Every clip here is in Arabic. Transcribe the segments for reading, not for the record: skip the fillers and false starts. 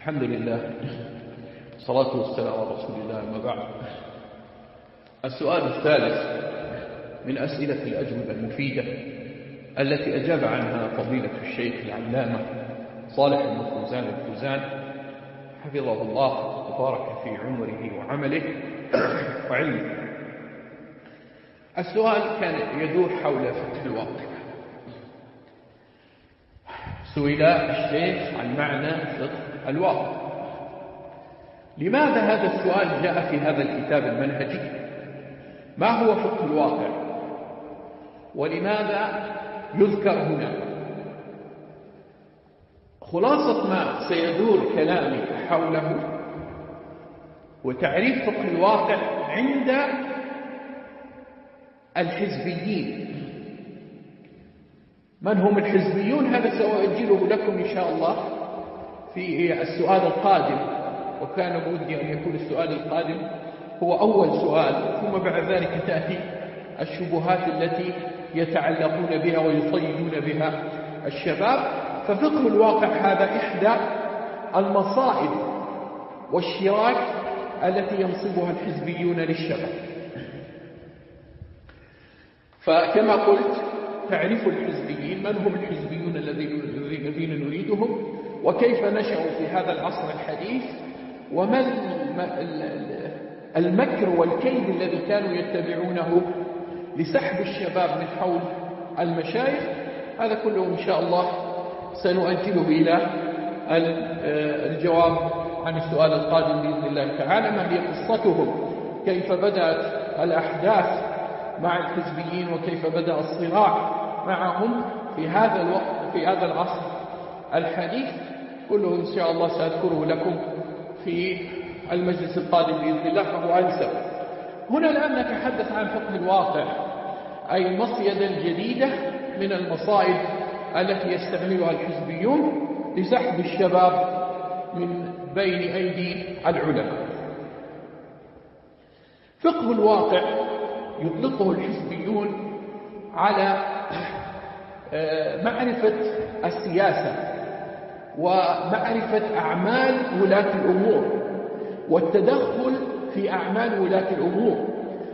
الحمد لله والصلاة والسلام على رسول الله. أما بعد، السؤال الثالث من أسئلة الأجوبة المفيدة التي أجاب عنها فضيلة الشيخ العلامة صالح بن فوزان الفوزان حفظه الله وبارك في عمره وعمله وعلمه. السؤال كان يدور حول فقه الواقع. سئل الشيخ عن معنى فقه الواقع. لماذا هذا السؤال جاء في هذا الكتاب المنهجي؟ ما هو فقه الواقع؟ ولماذا يذكر هنا؟ خلاصة ما سيدور كلامي حوله وتعريف فقه الواقع عند الحزبيين. من هم الحزبيون؟ هذا سأؤجله لكم إن شاء الله في السؤال القادم، وكان بودي أن يكون السؤال القادم هو أول سؤال، ثم بعد ذلك تأتي الشبهات التي يتعلقون بها ويصيدون بها الشباب. ففقه الواقع هذا إحدى المصائب والشراك التي ينصبها الحزبيون للشباب. فكما قلت، تعريف الحزبيين، من هم الحزبيون الذين نريدهم، وكيف نشأوا في هذا العصر الحديث، وما المكر والكيد الذي كانوا يتبعونه لسحب الشباب من حول المشايخ. هذا كله إن شاء الله سنؤجله إلى الجواب عن السؤال القادم بإذن الله تعالى. ما هي قصتهم؟ كيف بدأت الأحداث مع الحزبيين، وكيف بدأ الصراع معهم في هذا الوقت في هذا العصر الحديث؟ كله إن شاء الله سأذكره لكم في المجلس القادم بإذن الله، فهو أنسب. هنا الآن نتحدث عن فقه الواقع، أي المصيدة الجديدة من المصائب التي يستعملها الحزبيون لسحب الشباب من بين أيدي العلماء. فقه الواقع يطلقه الحزبيون على معرفة السياسة ومعرفة أعمال ولاة الأمور والتدخل في أعمال ولاة الأمور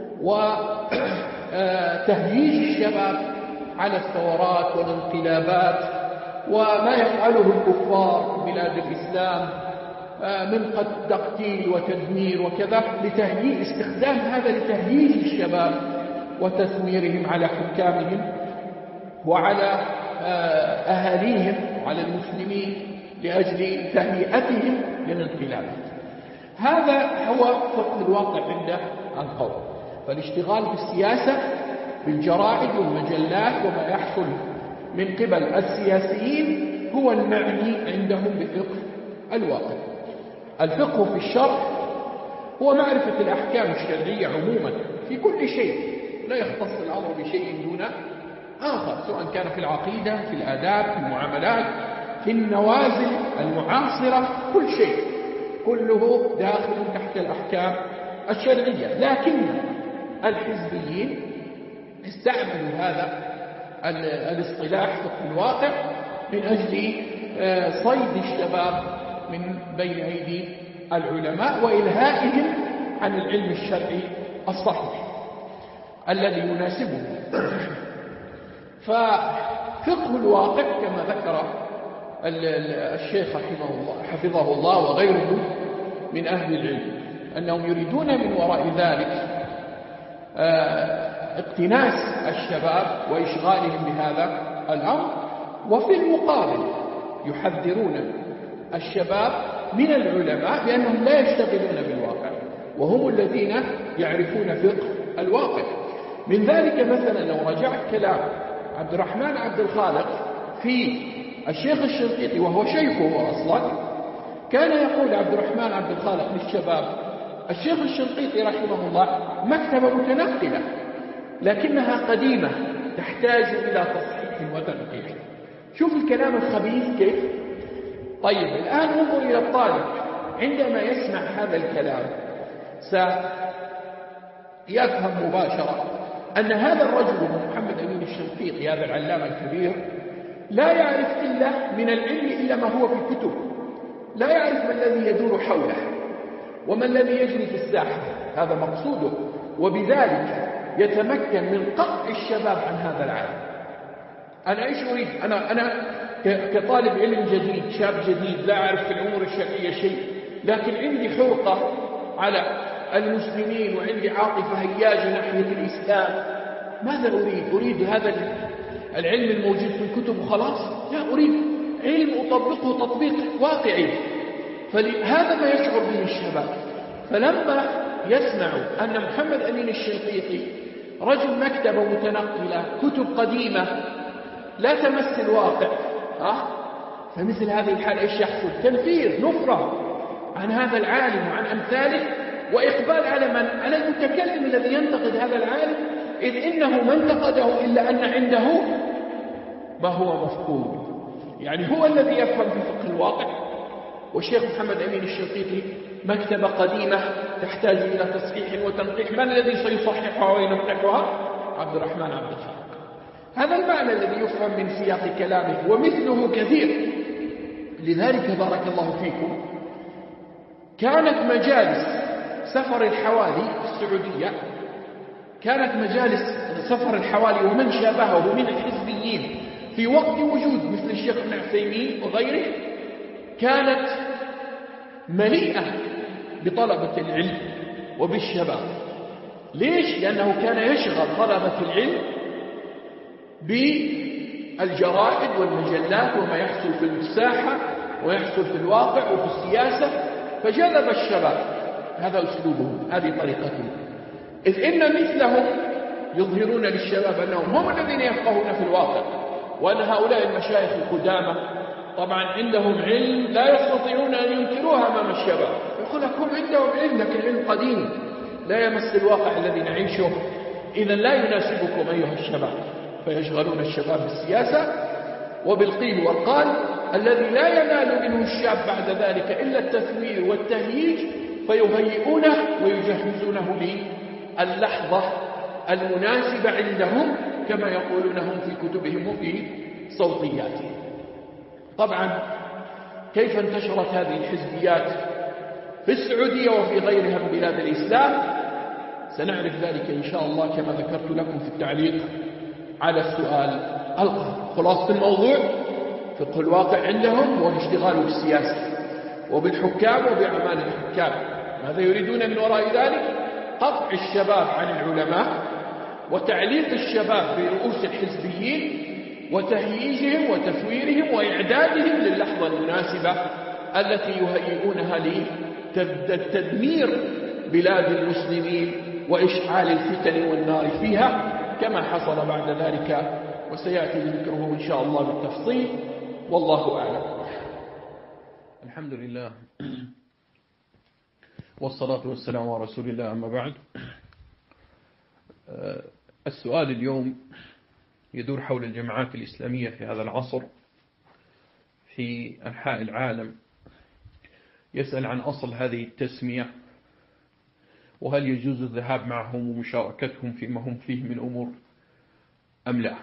وتهييج الشباب على الثورات والانقلابات وما يفعله الكفار في بلاد الإسلام من تقتيل وتدمير وكذا، استخدام هذا لتهييج الشباب وتثميرهم على حكامهم وعلى أهاليهم وعلى المسلمين لأجل تهيئتهم للانقلابات. هذا هو فقه الواقع عند القوم. فالاشتغال بالسياسة، بالجرائد والمجلات وما يحصل من قبل السياسيين هو المعني عندهم بفقه الواقع. الفقه في الشرع هو معرفة الأحكام الشرعية عموما في كل شيء، لا يختص الأمر بشيء دون آخر، سواء كان في العقيدة، في الآداب، في المعاملات، في النوازل المعاصرة، كل شيء كله داخل تحت الأحكام الشرعية. لكن الحزبيين استعملوا هذا الاصطلاح فقه الواقع من أجل صيد الشباب من بين أيدي العلماء وإلهائهم عن العلم الشرعي الصحيح الذي يناسبه. ففقه الواقع كما ذكر الشيخ حفظه الله وغيره من أهل العلم أنهم يريدون من وراء ذلك اقتناس الشباب وإشغالهم بهذا الأمر، وفي المقابل يحذرون الشباب من العلماء بأنهم لا يشتغلون بالواقع وهم الذين يعرفون فقه الواقع. من ذلك مثلا لو رجعت كلام عبد الرحمن عبد الخالق في الشيخ الشنقيطي، وهو شيخه أصلا، كان يقول عبد الرحمن عبد الخالق للشباب: الشيخ الشنقيطي رحمه الله مكتبة متنقلة لكنها قديمة تحتاج إلى تصحيح وتنقيح. شوف الكلام الخبيث كيف. طيب الآن انظر إلى الطالب عندما يسمع هذا الكلام سيفهم مباشرة أن هذا الرجل محمد أمين الشنقيطي هذا العلامة الكبير لا يعرف إلا من العلم إلا ما هو في الكتب، لا يعرف ما الذي يدور حوله وما الذي يجري في الساحة، هذا مقصوده، وبذلك يتمكن من قطع الشباب عن هذا العالم. أنا إيش أريد؟ أنا كطالب علم جديد، شاب جديد، لا أعرف في الأمور الشرعية شيء، لكن عندي حرقة على المسلمين وعندي عاطفة هياجة ناحية الإسلام. ماذا أريد؟ أريد هذا العلم الموجود في الكتب وخلاص؟ لا، أريد علم أطبقه تطبيق واقعي. فهذا ما يشعر به الشباب. فلما يسمعوا أن محمد أمين الشنقيطي رجل مكتبة متنقلة، كتب قديمة لا تمس الواقع، فمثل هذه الحالة إيش يحصل؟ تنفير، نفرة عن هذا العالم وعن أمثاله، وإقبال على من؟ على المتكلم الذي ينتقد هذا العالم، إذ إنه ما انتقده إلا أن عنده ما هو مفقود. يعني هو الذي يفهم في فقه الواقع. والشيخ محمد أمين الشنقيطي مكتبة قديمة تحتاج إلى تصحيح وتنقيح، من الذي سيصححها وينقحها؟ عبد الرحمن عبد الخالق. هذا المعنى الذي يفهم من سياق كلامه، ومثله كثير. لذلك بارك الله فيكم كانت مجالس سفر الحوالي في السعودية، كانت مجالس سفر الحوالي ومن شابهه من الحزبيين في وقت وجود مثل الشيخ ابن عثيمين وغيره كانت مليئة بطلبة العلم وبالشباب. ليش؟ لأنه كان يشغل طلبة العلم بالجرائد والمجلات وما يحصل في الساحة ويحصل في الواقع وفي السياسة، فجذب الشباب. هذا أسلوبهم، هذه طريقتهم، إذ إن مثلهم يظهرون للشباب أنهم هم الذين يفقهون في الواقع، وأن هؤلاء المشايخ القدامى طبعا عندهم علم لا يستطيعون أن ينكروها أمام الشباب. يقول لكم عندهم علم، لكن علم قديم لا يمس الواقع الذي نعيشه، إذا لا يناسبكم أيها الشباب. فيشغلون الشباب بالسياسة وبالقيل والقال الذي لا ينال منه الشاب بعد ذلك إلا التثوير والتهييج، فيهيئونه ويجهزونه للحظة المناسبة عندهم كما يقولونهم في كتبهم وفي صوتياتهم. طبعا كيف انتشرت هذه الحزبيات في السعودية وفي غيرها من بلاد الإسلام؟ سنعرف ذلك إن شاء الله كما ذكرت لكم في التعليق على السؤال القادم. خلاصة الموضوع فقه الواقع عندهم والاشتغال بالسياسة وبالحكام وبأعمال الحكام. ماذا يريدون من وراء ذلك؟ قطع الشباب عن العلماء وتعليق الشباب برؤوس الحزبيين وتهييجهم وتثويرهم وإعدادهم للحظة المناسبة التي يهيئونها لتدمير بلاد المسلمين وإشعال الفتن والنار فيها كما حصل بعد ذلك، وسيأتي ذكره إن شاء الله بالتفصيل، والله أعلم. الحمد لله والصلاة والسلام على رسول الله، أما بعد. السؤال اليوم يدور حول الجماعات الإسلامية في هذا العصر في أنحاء العالم. يسأل عن أصل هذه التسمية، وهل يجوز الذهاب معهم ومشاركتهم فيما هم فيه من أمور أم لا.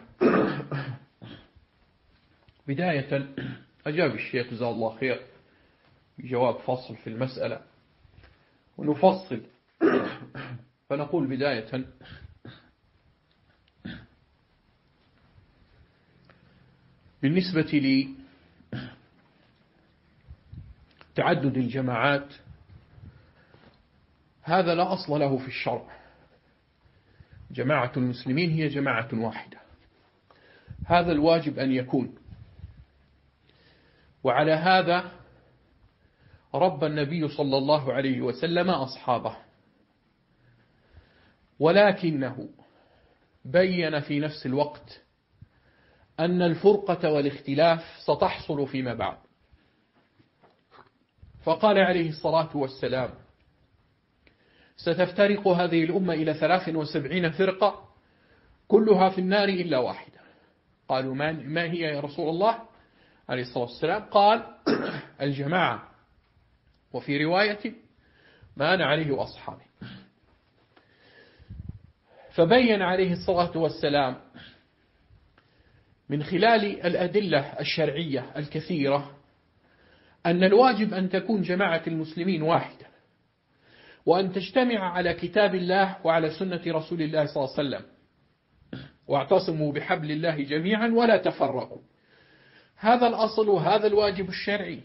بداية أجاب الشيخ جزاه الله خير بجواب فصل في المسألة، ونفصل فنقول بداية بالنسبة لتعدد الجماعات هذا لا أصل له في الشرع. جماعة المسلمين هي جماعة واحدة، هذا الواجب أن يكون، وعلى هذا ربى النبي صلى الله عليه وسلم أصحابه، ولكنه بين في نفس الوقت أن الفرقة والاختلاف ستحصل فيما بعد، فقال عليه الصلاة والسلام: ستفترق هذه الأمة إلى 73 فرقة كلها في النار إلا واحدة. قالوا ما هي يا رسول الله عليه الصلاة والسلام؟ قال: الجماعة، وفي رواية ما أنا عليه وأصحابي. فبين عليه الصلاة والسلام من خلال الأدلة الشرعية الكثيرة أن الواجب أن تكون جماعة المسلمين واحدة، وأن تجتمع على كتاب الله وعلى سنة رسول الله صلى الله عليه وسلم، واعتصموا بحبل الله جميعا ولا تفرقوا. هذا الأصل وهذا الواجب الشرعي.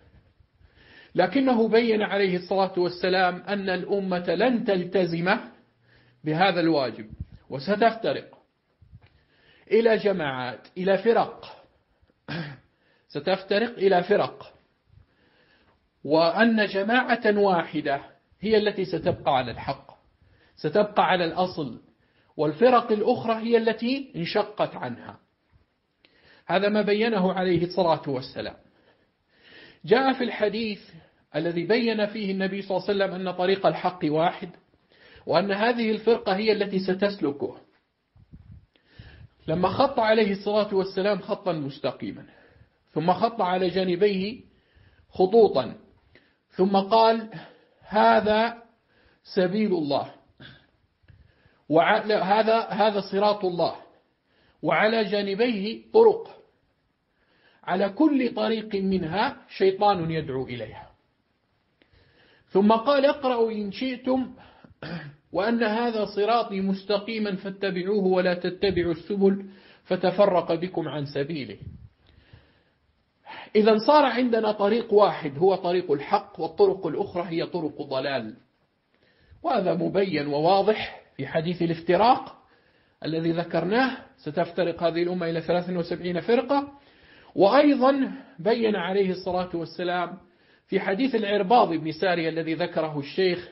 لكنه بين عليه الصلاة والسلام أن الأمة لن تلتزم بهذا الواجب، وستفترق إلى جماعات، إلى فرق، ستفترق إلى فرق، وأن جماعة واحدة هي التي ستبقى على الحق، ستبقى على الأصل، والفرق الأخرى هي التي انشقت عنها. هذا ما بينه عليه الصلاة والسلام. جاء في الحديث الذي بين فيه النبي صلى الله عليه وسلم أن طريق الحق واحد، وأن هذه الفرقة هي التي ستسلكه. لما خط عليه الصلاة والسلام خطا مستقيما، ثم خط على جانبيه خطوطا، ثم قال: هذا سبيل الله، هذا صراط الله، وعلى جانبيه طرق، على كل طريق منها شيطان يدعو إليها. ثم قال: اقرأوا إن شئتم وأن هذا صراطي مستقيما فاتبعوه ولا تتبعوا السبل فتفرق بكم عن سبيله. إذا صار عندنا طريق واحد هو طريق الحق، والطرق الأخرى هي طرق ضلال. وهذا مبين وواضح في حديث الافتراق الذي ذكرناه، ستفترق هذه الأمة إلى 73 فرقة. وأيضا بين عليه الصلاة والسلام في حديث العرباض بن سارية الذي ذكره الشيخ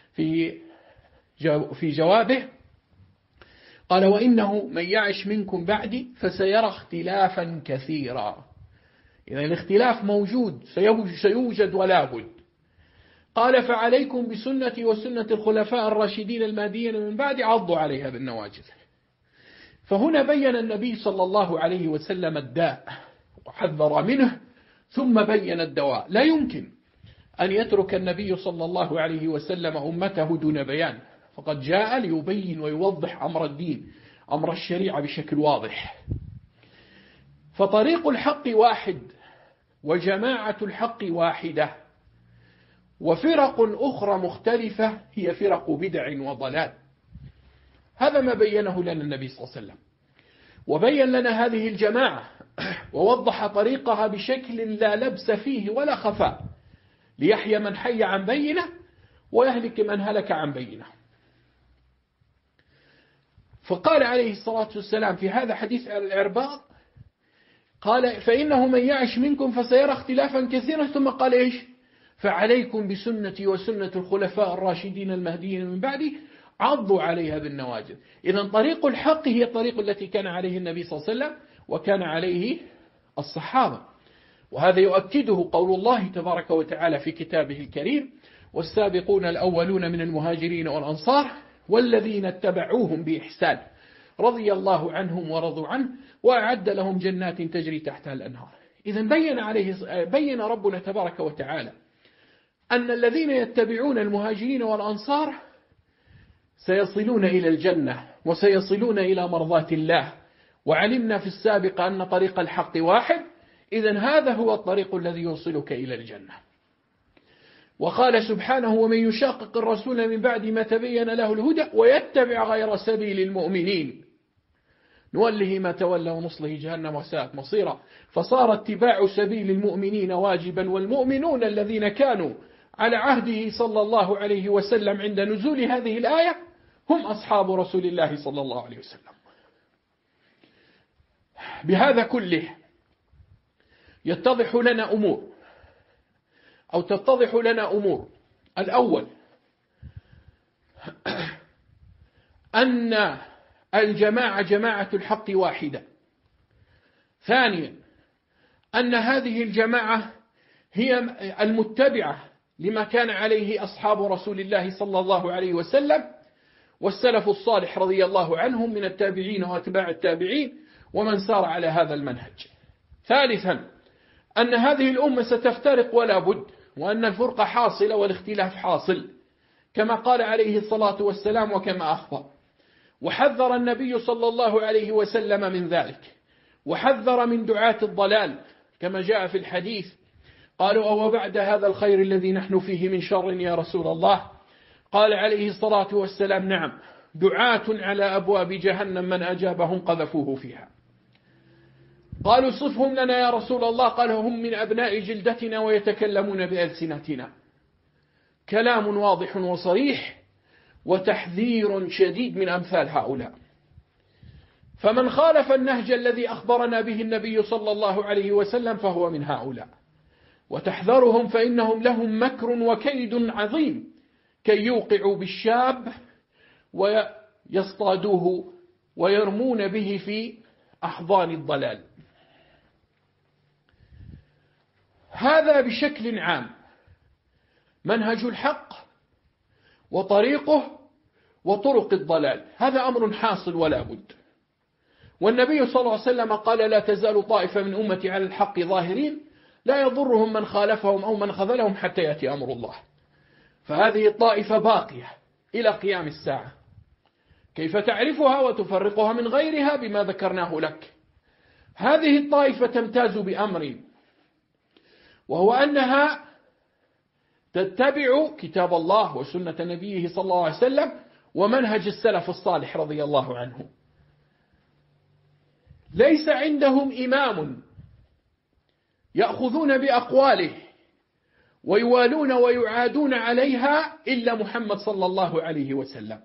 في جوابه، قال: وإنه من يعش منكم بعدي فسيرى اختلافا كثيرا. إذا الاختلاف موجود، سيوجد ولا بد. قال: فعليكم بسنتي وسنة الخلفاء الراشدين المهديين من بعد، عضوا عليها بالنواجذ. فهنا بين النبي صلى الله عليه وسلم الداء وحذر منه، ثم بين الدواء. لا يمكن أن يترك النبي صلى الله عليه وسلم أمته دون بيان، فقد جاء ليبين ويوضح أمر الدين، أمر الشريعة بشكل واضح. فطريق الحق واحد، وجماعة الحق واحدة، وفرق أخرى مختلفة هي فرق بدع وضلال. هذا ما بينه لنا النبي صلى الله عليه وسلم، وبين لنا هذه الجماعة ووضح طريقها بشكل لا لبس فيه ولا خفاء، ليحيى من حي عن بينه ويهلك من هلك عن بينه. فقال عليه الصلاة والسلام في هذا حديث العرباض، قال: فإنه من يعش منكم فسيرى اختلافا كثيرا، ثم قال إيش؟ فعليكم بسنتي وسنة الخلفاء الراشدين المهديين من بعدي، عضوا عليها بالنواجذ. إذا طريق الحق هي الطريق التي كان عليه النبي صلى الله عليه وسلم وكان عليه الصحابة. وهذا يؤكده قول الله تبارك وتعالى في كتابه الكريم: والسابقون الأولون من المهاجرين والأنصار والذين اتبعوهم بإحسان رضي الله عنهم ورضوا عنه وأعد لهم جنات تجري تحتها الأنهار. إذا بين ربنا تبارك وتعالى أن الذين يتبعون المهاجرين والأنصار سيصلون إلى الجنة وسيصلون إلى مرضاة الله. وعلمنا في السابق أن طريق الحق واحد، إذن هذا هو الطريق الذي يوصلك إلى الجنة. وقال سبحانه: ومن يشاقق الرسول من بعد ما تبين له الهدى ويتبع غير سبيل المؤمنين نوله ما تولى ونصله جهنم وساءت مصيرا. فصار اتباع سبيل المؤمنين واجبا، والمؤمنون الذين كانوا على عهده صلى الله عليه وسلم عند نزول هذه الآية هم أصحاب رسول الله صلى الله عليه وسلم. بهذا كله تتضح لنا أمور. الأول أن الجماعة جماعة الحق واحدة. ثانيا أن هذه الجماعة هي المتبعة لما كان عليه أصحاب رسول الله صلى الله عليه وسلم والسلف الصالح رضي الله عنهم من التابعين وأتباع التابعين ومن سار على هذا المنهج. ثالثا أن هذه الأمة ستفترق ولا بد، وأن الفرقة حاصلة والاختلاف حاصل كما قال عليه الصلاة والسلام وكما أخبر. وحذر النبي صلى الله عليه وسلم من ذلك، وحذر من دعاة الضلال كما جاء في الحديث: قالوا: أو بعد هذا الخير الذي نحن فيه من شر يا رسول الله؟ قال عليه الصلاة والسلام: نعم، دعاة على أبواب جهنم من أجابهم قذفوه فيها. قالوا: صفهم لنا يا رسول الله. قال: هم من أبناء جلدتنا ويتكلمون بألسنتنا. كلام واضح وصريح وتحذير شديد من أمثال هؤلاء. فمن خالف النهج الذي أخبرنا به النبي صلى الله عليه وسلم فهو من هؤلاء، وتحذرهم فإنهم لهم مكر وكيد عظيم كي يوقعوا بالشاب ويصطادوه ويرمون به في أحضان الضلال. هذا بشكل عام منهج الحق وطريقه وطرق الضلال، هذا أمر حاصل ولا بد. والنبي صلى الله عليه وسلم قال: لا تزال طائفة من أمتي على الحق ظاهرين لا يضرهم من خالفهم أو من خذلهم حتى يأتي أمر الله. فهذه الطائفة باقية إلى قيام الساعة. كيف تعرفها وتفرقها من غيرها؟ بما ذكرناه لك. هذه الطائفة تمتاز بأمر، وهو أنها تتبع كتاب الله وسنة نبيه صلى الله عليه وسلم ومنهج السلف الصالح رضي الله عنه. ليس عندهم إمام يأخذون بأقواله ويوالون ويعادون عليها إلا محمد صلى الله عليه وسلم.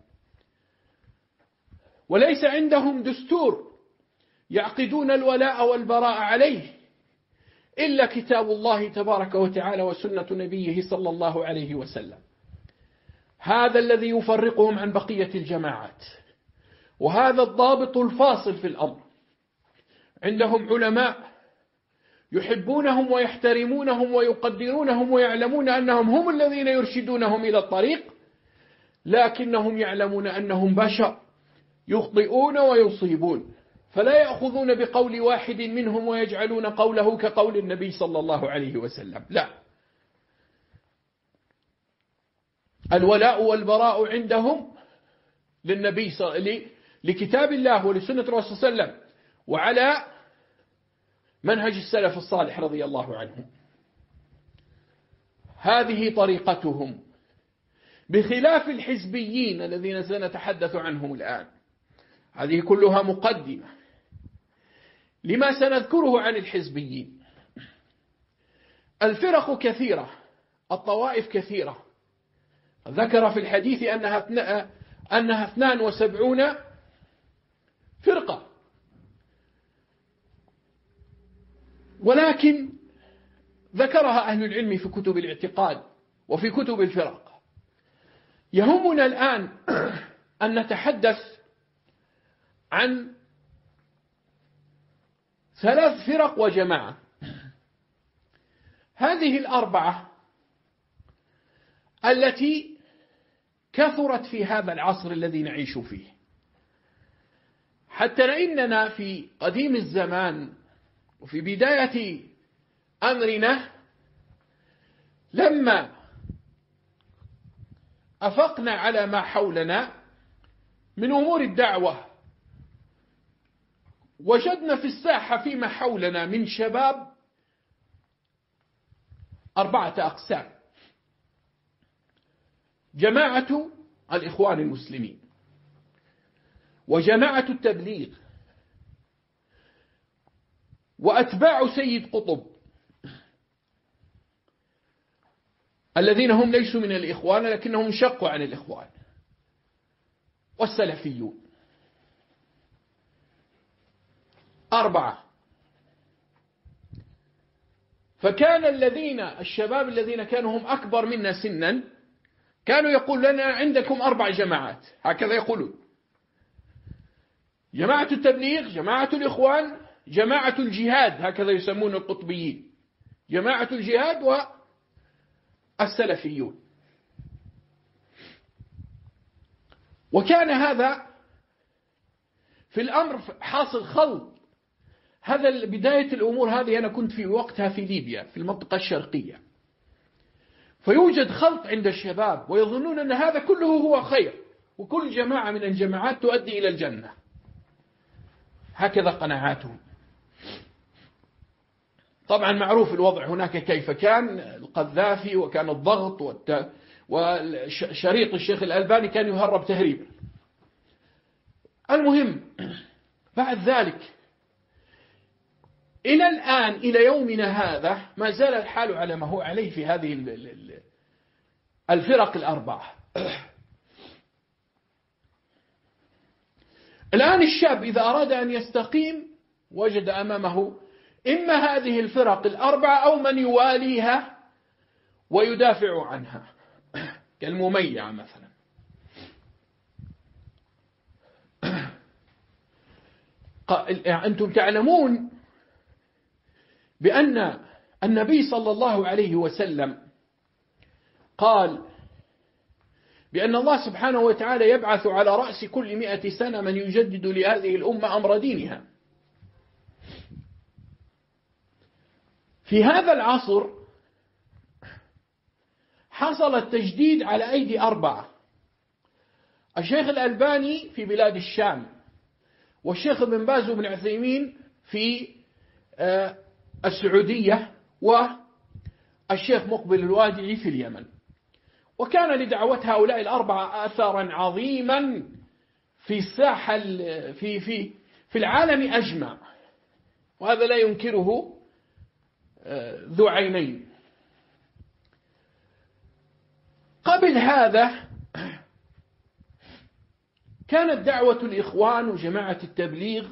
وليس عندهم دستور يعقدون الولاء والبراء عليه إلا كتاب الله تبارك وتعالى وسنة نبيه صلى الله عليه وسلم. هذا الذي يفرقهم عن بقية الجماعات، وهذا الضابط الفاصل في الأمر. عندهم علماء يحبونهم ويحترمونهم ويقدرونهم ويعلمون أنهم هم الذين يرشدونهم إلى الطريق، لكنهم يعلمون أنهم بشر يخطئون ويصيبون، فلا يأخذون بقول واحد منهم ويجعلون قوله كقول النبي صلى الله عليه وسلم. لا، الولاء والبراء عندهم للنبي لكتاب الله ولسنة الرسول صلى الله عليه وسلم وعلى منهج السلف الصالح رضي الله عنهم. هذه طريقتهم، بخلاف الحزبيين الذين سنتحدث عنهم الآن. هذه كلها مقدمة لما سنذكره عن الحزبيين. الفرق كثيرة، الطوائف كثيرة، ذكر في الحديث أنها 72 فرقة، ولكن ذكرها أهل العلم في كتب الاعتقاد وفي كتب الفرق. يهمنا الآن أن نتحدث عن 3 فرق وجماعة. هذه الأربعة التي كثرت في هذا العصر الذي نعيش فيه، حتى إننا في قديم الزمان وفي بداية أمرنا لما أفقنا على ما حولنا من أمور الدعوة، وجدنا في الساحة فيما حولنا من شباب 4 أقسام: جماعة الإخوان المسلمين، وجماعة التبليغ، وأتباع سيد قطب الذين هم ليسوا من الإخوان لكنهم انشقوا عن الإخوان، والسلفيون. 4. فكان الشباب الذين كانوا هم أكبر منا سنا كانوا يقول لنا: عندكم 4 جماعات، هكذا يقولون: جماعة التبليغ، جماعة الإخوان، جماعة الجهاد، هكذا يسمون القطبيين، جماعة الجهاد والسلفيون. وكان هذا في الأمر حاصل خلط. هذا بداية الأمور هذه أنا كنت في وقتها في ليبيا في المنطقة الشرقية، فيوجد خلط عند الشباب ويظنون أن هذا كله هو خير، وكل جماعة من الجماعات تؤدي إلى الجنة، هكذا قناعاتهم. طبعا معروف الوضع هناك كيف كان، القذافي وكان الضغط وشريط الشيخ الألباني كان يهرب تهريبا. المهم بعد ذلك إلى الآن إلى يومنا هذا ما زال الحال على ما هو عليه في هذه الفرق الأربعة. الآن الشاب إذا أراد أن يستقيم وجد أمامه إما هذه الفرق الأربعة أو من يواليها ويدافع عنها كالمميع مثلا. أنتم تعلمون بأن النبي صلى الله عليه وسلم قال بأن الله سبحانه وتعالى يبعث على رأس كل 100 سنة من يجدد لهذه الأمة أمر دينها. في هذا العصر حصل التجديد على أيدي 4: الشيخ الألباني في بلاد الشام، والشيخ ابن باز وابن عثيمين في السعودية، والشيخ مقبل الوادعي في اليمن. وكان لدعوة هؤلاء ال4 آثارا عظيما في الساحة في العالم أجمع، وهذا لا ينكره ذو عينين. قبل هذا كانت دعوة الإخوان وجماعة التبليغ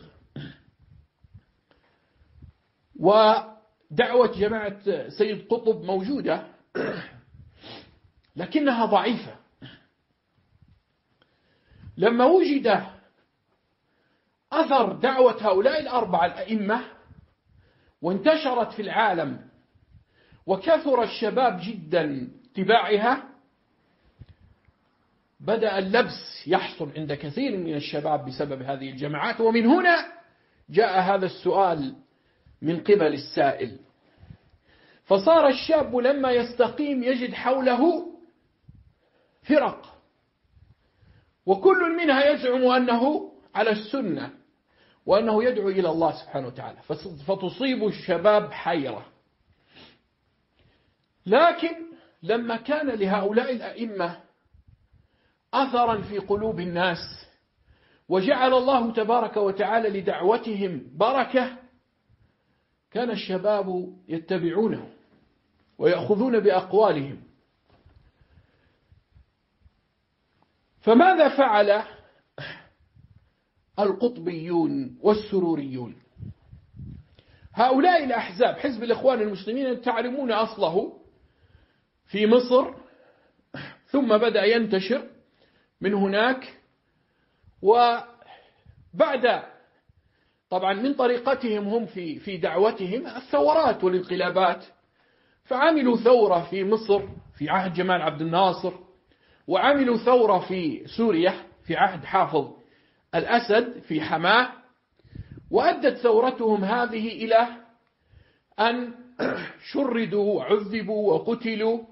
ودعوة جماعة سيد قطب موجودة، لكنها ضعيفة. لما وجد أثر دعوة هؤلاء ال4 الأئمة وانتشرت في العالم وكثر الشباب جدا اتباعها، بدأ اللبس يحصل عند كثير من الشباب بسبب هذه الجماعات. ومن هنا جاء هذا السؤال من قبل السائل. فصار الشاب لما يستقيم يجد حوله فرق، وكل منها يزعم أنه على السنة وأنه يدعو إلى الله سبحانه وتعالى، فتصيب الشباب حيرة. لكن لما كان لهؤلاء الأئمة أثرا في قلوب الناس وجعل الله تبارك وتعالى لدعوتهم بركة، كان الشباب يتبعونه ويأخذون بأقوالهم. فماذا فعل القطبيون والسروريون؟ هؤلاء الأحزاب، حزب الإخوان المسلمين تعلمون أصله في مصر، ثم بدأ ينتشر من هناك، وبعد طبعا من طريقتهم هم في دعوتهم الثورات والانقلابات. فعملوا ثورة في مصر في عهد جمال عبد الناصر، وعملوا ثورة في سوريا في عهد حافظ الأسد في حماة، وأدت ثورتهم هذه إلى أن شردوا وعذبوا وقتلوا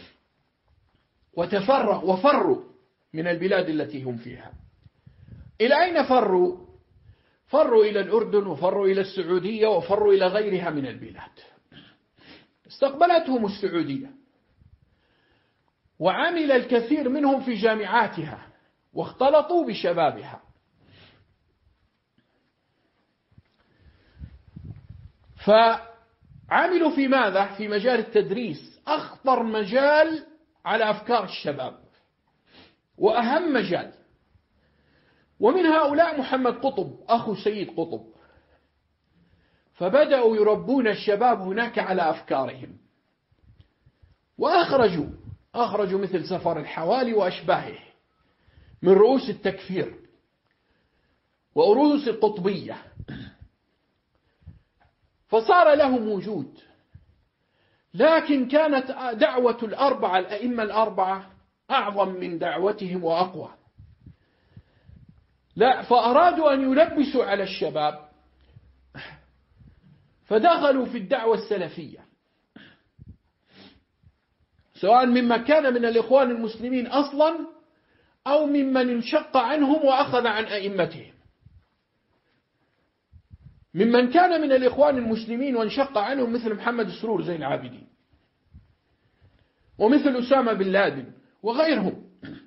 وفروا من البلاد التي هم فيها. إلى أين فروا؟ فروا إلى الأردن، وفروا إلى السعودية، وفروا إلى غيرها من البلاد. استقبلتهم السعودية، وعمل الكثير منهم في جامعاتها، واختلطوا بشبابها. فعملوا في ماذا؟ في مجال التدريس، أخطر مجال على أفكار الشباب وأهم مجال. ومن هؤلاء محمد قطب أخو سيد قطب، فبدأوا يربون الشباب هناك على أفكارهم، وأخرجوا مثل سفر الحوالي وأشباهه من رؤوس التكفير ورؤوس القطبية، فصار لهم وجود. لكن كانت دعوة الأئمة الأربعة أعظم من دعوتهم وأقوى. لا، فأرادوا أن يلبسوا على الشباب، فدخلوا في الدعوة السلفية، سواء مما كان من الإخوان المسلمين أصلا أو ممن انشق عنهم وأخذ عن أئمتهم ممن كان من الإخوان المسلمين وانشق عنهم مثل محمد السرور زين العابدين ومثل أسامة بن لادن وغيرهم،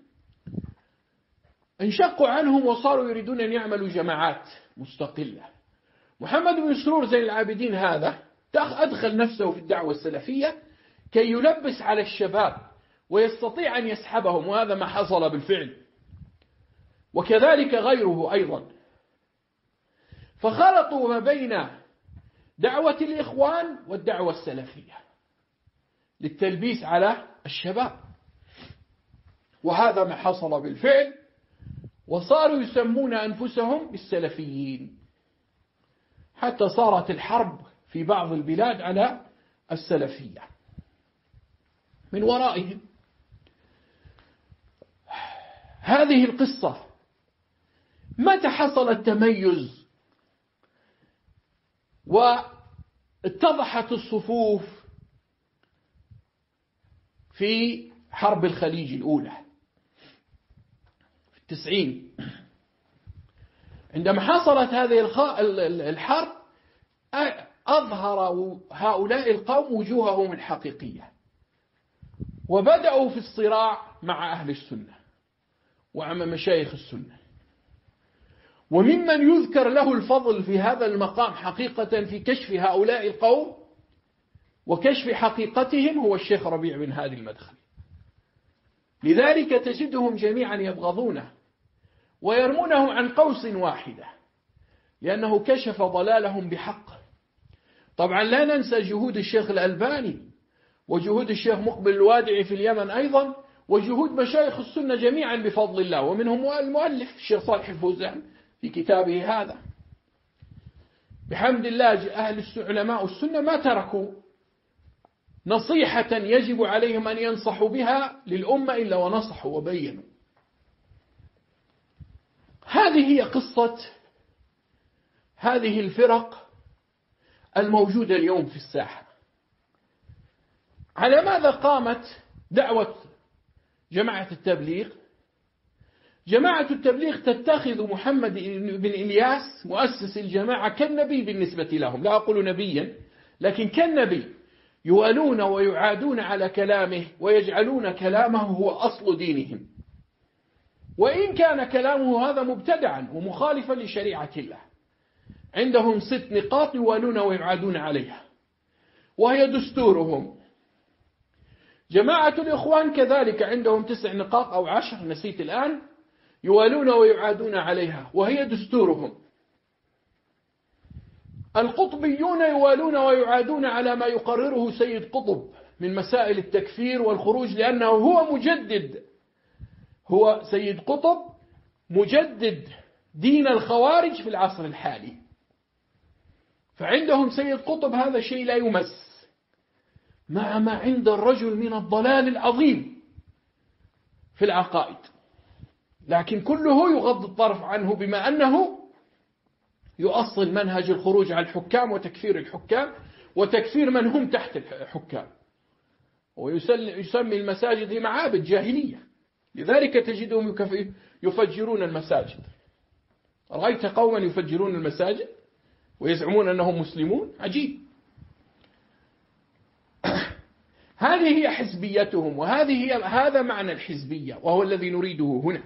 انشقوا عنهم وصاروا يريدون أن يعملوا جماعات مستقلة. محمد بن سرور زين العابدين هذا أدخل نفسه في الدعوة السلفية كي يلبس على الشباب ويستطيع أن يسحبهم، وهذا ما حصل بالفعل، وكذلك غيره أيضا. فخلطوا ما بين دعوة الإخوان والدعوة السلفية للتلبيس على الشباب، وهذا ما حصل بالفعل، وصاروا يسمون أنفسهم بالسلفيين، حتى صارت الحرب في بعض البلاد على السلفية من ورائهم. هذه القصة متى حصل التميز واتضحت الصفوف؟ في حرب الخليج الأولى في 90، عندما حصلت هذه الحرب أظهر هؤلاء القوم وجوههم الحقيقية، وبدأوا في الصراع مع أهل السنة ومع مشايخ السنة. وممن يذكر له الفضل في هذا المقام حقيقة في كشف هؤلاء القوم وكشف حقيقتهم هو الشيخ ربيع بن هادي المدخلي. لذلك تجدهم جميعا يبغضونه ويرمونه عن قوس واحدة، لأنه كشف ضلالهم بحق. طبعا لا ننسى جهود الشيخ الألباني وجهود الشيخ مقبل الوادعي في اليمن أيضا، وجهود مشايخ السنة جميعا بفضل الله، ومنهم المؤلف الشيخ صالح الفوزان في كتابه هذا. بحمد الله أهل علماء السنة ما تركوا نصيحة يجب عليهم أن ينصحوا بها للأمة إلا ونصحوا وبينوا. هذه هي قصة هذه الفرق الموجودة اليوم في الساحة. على ماذا قامت دعوة جماعة التبليغ؟ جماعة التبليغ تتخذ محمد بن إلياس مؤسس الجماعة كالنبي بالنسبة لهم، لا أقول نبيا لكن كالنبي، يوالون ويعادون على كلامه ويجعلون كلامه هو أصل دينهم، وإن كان كلامه هذا مبتدعا ومخالفا لشريعة الله. عندهم 6 نقاط يوالون ويعادون عليها وهي دستورهم. جماعة الإخوان كذلك عندهم 9 نقاط أو 10 نسيت الآن يوالون ويعادون عليها وهي دستورهم. القطبيون يوالون ويعادون على ما يقرره سيد قطب من مسائل التكفير والخروج، لأنه هو مجدد، هو سيد قطب مجدد دين الخوارج في العصر الحالي. فعندهم سيد قطب هذا شيء لا يمس، مع ما عند الرجل من الضلال العظيم في العقائد، لكن كله يغض الطرف عنه بما أنه يؤصل منهج الخروج على الحكام وتكفير الحكام وتكفير من هم تحت الحكام، ويسمي المساجد معابد جاهلية. لذلك تجدهم يفجرون المساجد. رأيت قوما يفجرون المساجد ويزعمون أنهم مسلمون؟ عجيب. هذه هي حزبيتهم، هذا معنى الحزبية، وهو الذي نريده هنا.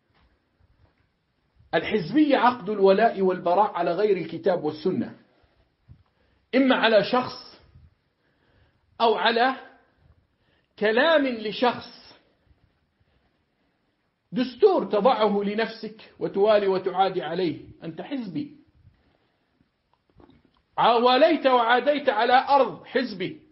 الحزبية عقد الولاء والبراء على غير الكتاب والسنة، إما على شخص أو على كلام لشخص، دستور تضعه لنفسك وتوالي وتعادي عليه، أنت حزبي. واليت وعاديت على أرض حزبي،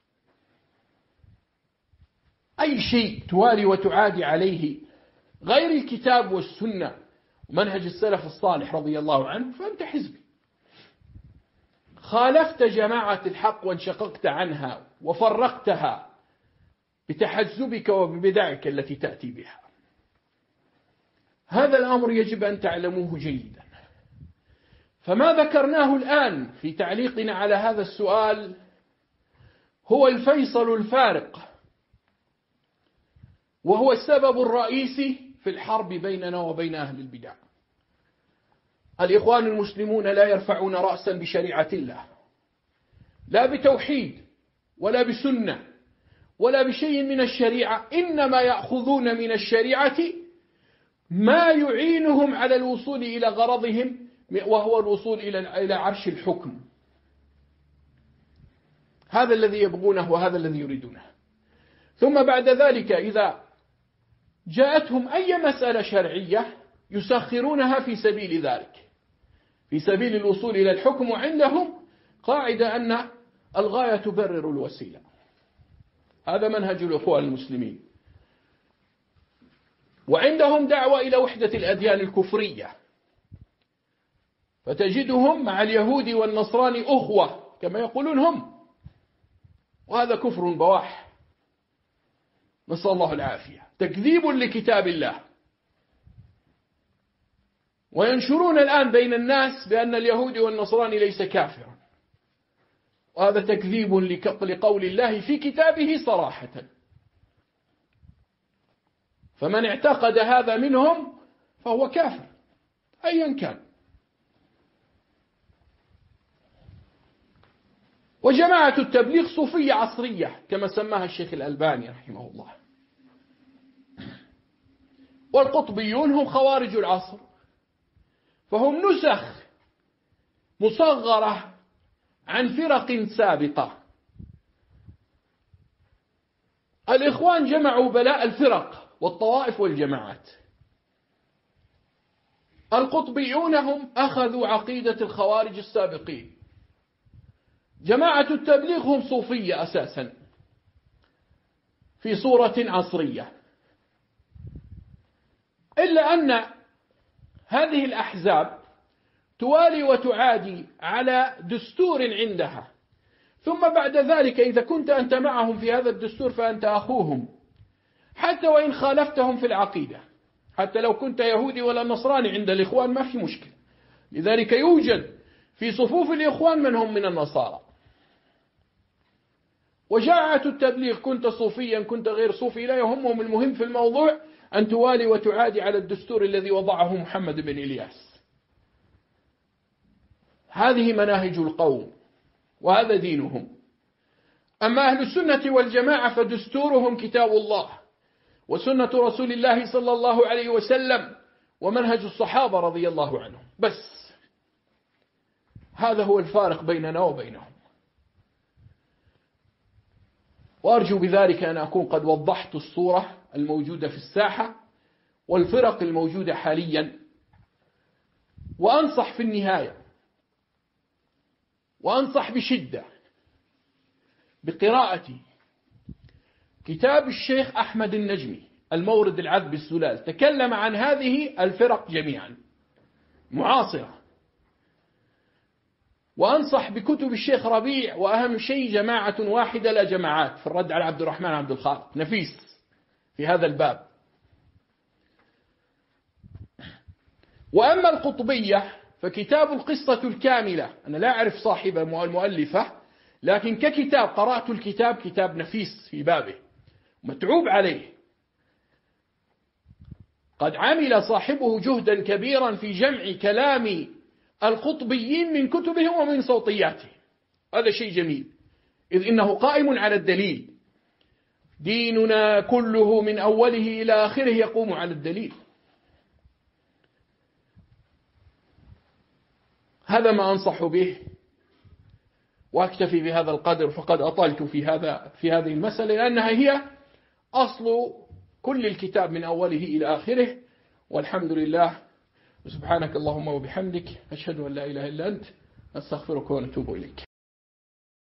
أي شيء توالي وتعادي عليه غير الكتاب والسنة ومنهج السلف الصالح رضي الله عنه فأنت حزبي. خالفت جماعة الحق وانشققت عنها وفرقتها بتحزبك وببدعك التي تأتي بها. هذا الأمر يجب أن تعلموه جيدا. فما ذكرناه الآن في تعليقنا على هذا السؤال هو الفيصل الفارق، وهو السبب الرئيسي في الحرب بيننا وبين أهل البدع. الإخوان المسلمون لا يرفعون رأسا بشريعة الله، لا بتوحيد ولا بسنة ولا بشيء من الشريعة، إنما يأخذون من الشريعة ما يعينهم على الوصول إلى غرضهم، وهو الوصول إلى عرش الحكم. هذا الذي يبغونه وهذا الذي يريدونه. ثم بعد ذلك إذا جاءتهم أي مسألة شرعية يسخرونها في سبيل ذلك، في سبيل الوصول إلى الحكم. وعندهم قاعدة أن الغاية تبرر الوسيلة. هذا منهج الإخوان المسلمين. وعندهم دعوة إلى وحدة الأديان الكفرية، فتجدهم مع اليهود والنصراني أخوة كما يقولون هم، وهذا كفر بواح، نسأل الله العافية، تكذيب لكتاب الله. وينشرون الآن بين الناس بأن اليهود والنصراني ليس كافرا، وهذا تكذيب لقول الله في كتابه صراحة. فمن اعتقد هذا منهم فهو كافر أيا كان. وجماعة التبليغ صوفية عصرية كما سماها الشيخ الألباني رحمه الله. والقطبيون هم خوارج العصر، فهم نسخ مصغرة عن فرق سابقة. الإخوان جمعوا بلاء الفرق والطوائف والجماعات. القطبيون هم أخذوا عقيدة الخوارج السابقين. جماعة التبليغ هم صوفية أساسا في صورة عصرية، إلا أن هذه الأحزاب توالي وتعادي على دستور عندها، ثم بعد ذلك إذا كنت أنت معهم في هذا الدستور فأنت أخوهم، حتى وإن خالفتهم في العقيدة، حتى لو كنت يهودي ولا نصراني عند الإخوان ما في مشكلة. لذلك يوجد في صفوف الإخوان من هم من النصارى. وجماعة التبليغ كنت صوفيا كنت غير صوفي لا يهمهم، المهم في الموضوع أن توالي وتعادي على الدستور الذي وضعه محمد بن إلياس. هذه مناهج القوم وهذا دينهم. أما أهل السنة والجماعة فدستورهم كتاب الله وسنة رسول الله صلى الله عليه وسلم ومنهج الصحابة رضي الله عنهم، بس هذا هو الفارق بيننا وبينهم. وأرجو بذلك أن أكون قد وضحت الصورة الموجودة في الساحة والفرق الموجودة حاليا. وأنصح في النهاية، وأنصح بشدة بقراءة كتاب الشيخ أحمد النجمي المورد العذب الزلال، تكلم عن هذه الفرق جميعا معاصرة. وأنصح بكتب الشيخ ربيع، وأهم شيء جماعة واحدة لا جماعات، في الرد على عبد الرحمن عبد الخالق، نفيس في هذا الباب. وأما القطبية فكتاب القصة الكاملة، أنا لا أعرف صاحب المؤلفة، لكن ككتاب قرأت الكتاب، كتاب نفيس في بابه متعوب عليه. قد عمل صاحبه جهدا كبيرا في جمع كلام القطبيين من كتبهم ومن صوتياتهم، هذا شيء جميل، إذ إنه قائم على الدليل. ديننا كله من أوله إلى آخره يقوم على الدليل. هذا ما أنصح به، وأكتفي بهذا القدر، فقد أطلت في هذه المسألة، لأنها هي أصل كل الكتاب من أوله إلى آخره. والحمد لله، سبحانك اللهم وبحمدك، أشهد أن لا إله إلا أنت، أستغفرك ونتوب إليك.